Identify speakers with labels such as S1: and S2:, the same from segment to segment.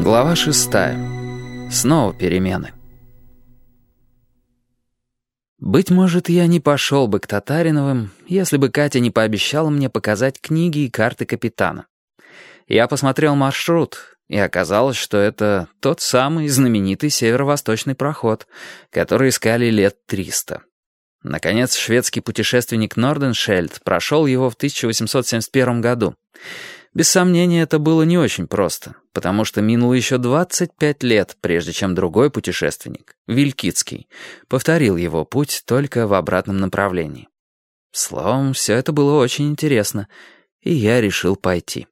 S1: Глава 6. Снова перемены. Быть может, я не пошел бы к Татариновым, если бы Катя не пообещала мне показать книги и карты капитана. Я посмотрел маршрут, и оказалось, что это тот самый знаменитый северо-восточный проход, который искали лет 300. Наконец, шведский путешественник Норденшельд прошел его в 1871 году. Без сомнения, это было не очень просто, потому что минуло еще 25 лет, прежде чем другой путешественник, Вилькицкий, повторил его путь только в обратном направлении. Словом, все это было очень интересно, и я решил пойти.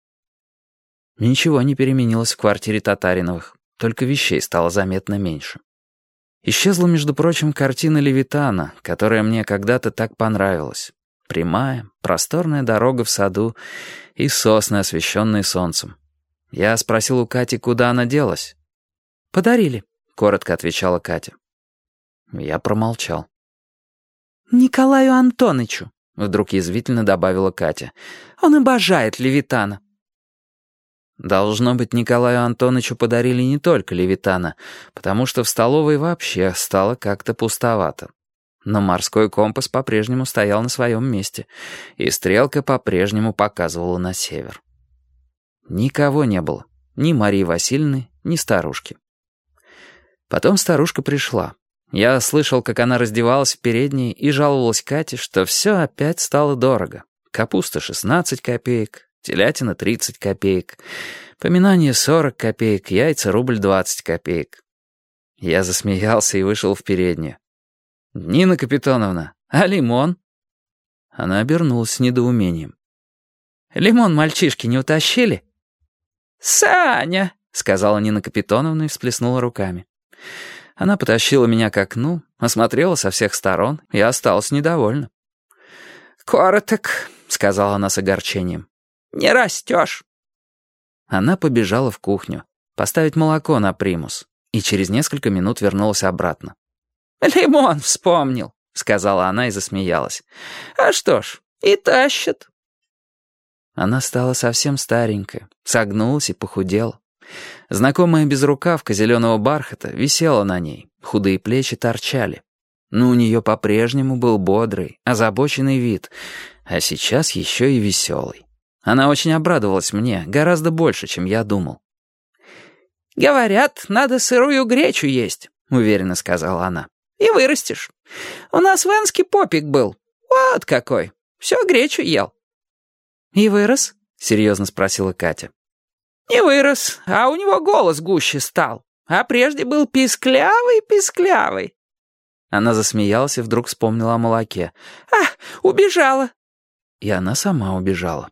S1: Ничего не переменилось в квартире Татариновых, только вещей стало заметно меньше. Исчезла, между прочим, картина Левитана, которая мне когда-то так понравилась. Прямая, просторная дорога в саду и сосны, освещенные солнцем. Я спросил у Кати, куда она делась. «Подарили», — коротко отвечала Катя. Я промолчал. «Николаю Антонычу», — вдруг язвительно добавила Катя. «Он обожает Левитана». Должно быть, Николаю Антонычу подарили не только Левитана, потому что в столовой вообще стало как-то пустовато. Но морской компас по-прежнему стоял на своем месте, и стрелка по-прежнему показывала на север. Никого не было, ни Марии Васильевны, ни старушки. Потом старушка пришла. Я слышал, как она раздевалась в передней и жаловалась Кате, что все опять стало дорого. Капуста 16 копеек, телятина 30 копеек, поминание 40 копеек, яйца рубль 20 копеек. Я засмеялся и вышел в переднюю. «Нина Капитоновна, а лимон?» Она обернулась с недоумением. «Лимон мальчишки не утащили?» «Саня!» — сказала Нина Капитоновна и всплеснула руками. Она потащила меня к окну, осмотрела со всех сторон и осталась недовольна. «Короток», — сказала она с огорчением. «Не растешь». Она побежала в кухню, поставить молоко на примус, и через несколько минут вернулась обратно. «Лимон вспомнил», — сказала она и засмеялась. «А что ж, и тащит». Она стала совсем старенькая, согнулась и похудела. Знакомая безрукавка зеленого бархата висела на ней, худые плечи торчали. Но у нее по-прежнему был бодрый, озабоченный вид, а сейчас еще и веселый. Она очень обрадовалась мне, гораздо больше, чем я думал. «Говорят, надо сырую гречу есть», — уверенно сказала она. «И вырастешь. У нас в Энске попик был. Вот какой. Все гречу ел». «И вырос?» — серьезно спросила Катя. «Не вырос, а у него голос гуще стал. А прежде был писклявый». Она засмеялась и вдруг вспомнила о молоке. Убежала». И она сама убежала.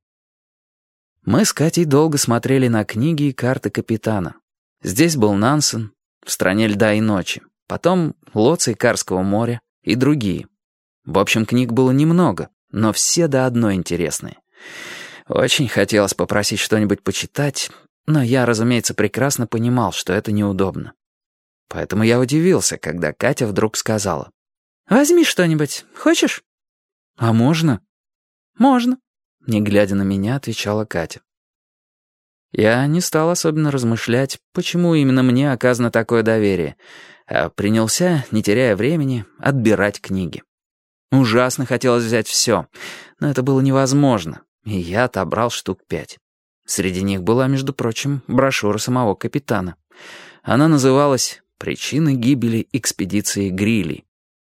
S1: Мы с Катей долго смотрели на книги и карты капитана. Здесь был Нансен, «В стране льда и ночи», потом «Лоций Карского моря» и другие. В общем, книг было немного, но все до одной интересные. Очень хотелось попросить что-нибудь почитать, но я, разумеется, прекрасно понимал, что это неудобно. Поэтому я удивился, когда Катя вдруг сказала: «Возьми что-нибудь, хочешь?» «А можно?» «Можно», — не глядя на меня, отвечала Катя. Я не стал особенно размышлять, почему именно мне оказано такое доверие, а принялся, не теряя времени, отбирать книги. Ужасно хотелось взять все, но это было невозможно, и я отобрал штук 5. Среди них была, между прочим, брошюра самого капитана. Она называлась «Причины гибели экспедиции Грилли».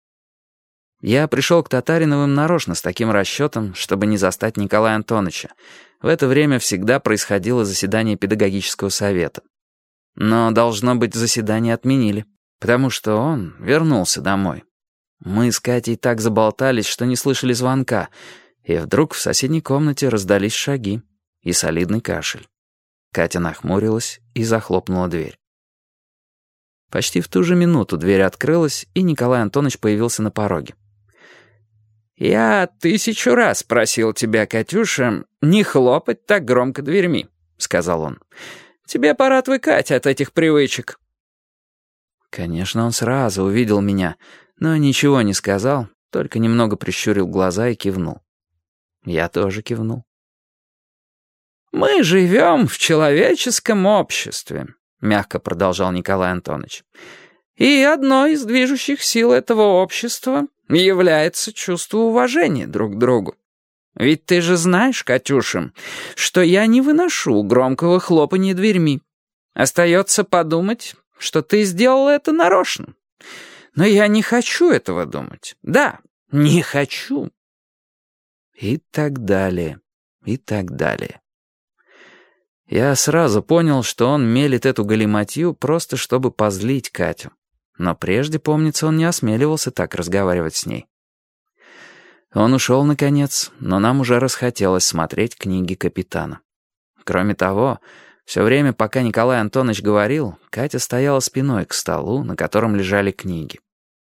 S1: Я пришел к Татариновым нарочно с таким расчетом, чтобы не застать Николая Антоновича. В это время всегда происходило заседание педагогического совета. Но, должно быть, заседание отменили, потому что он вернулся домой. Мы с Катей так заболтались, что не слышали звонка, и вдруг в соседней комнате раздались шаги и солидный кашель. Катя нахмурилась и захлопнула дверь. Почти в ту же минуту дверь открылась, и Николай Антонович появился на пороге. «Я 1000 раз просил тебя, Катюша, не хлопать так громко дверьми», — сказал он. «Тебе пора отвыкать от этих привычек». Конечно, он сразу увидел меня, но ничего не сказал, только немного прищурил глаза и кивнул. Я тоже кивнул.
S2: «Мы живем в человеческом обществе», — мягко продолжал Николай Антонович. «И одной из движущих сил этого общества является чувство уважения друг к другу. Ведь ты же знаешь, Катюша, что я не выношу громкого хлопанья дверьми. Остается подумать, что ты сделала это нарочно. Но я не хочу этого думать. Да, не хочу».
S1: И так далее, и так далее. Я сразу понял, что он мелет эту галиматью просто чтобы позлить Катю. Но прежде, помнится, он не осмеливался так разговаривать с ней. Он ушел, наконец, но нам уже расхотелось смотреть книги капитана. Кроме того, все время, пока Николай Антонович говорил, Катя стояла спиной к столу, на котором лежали книги.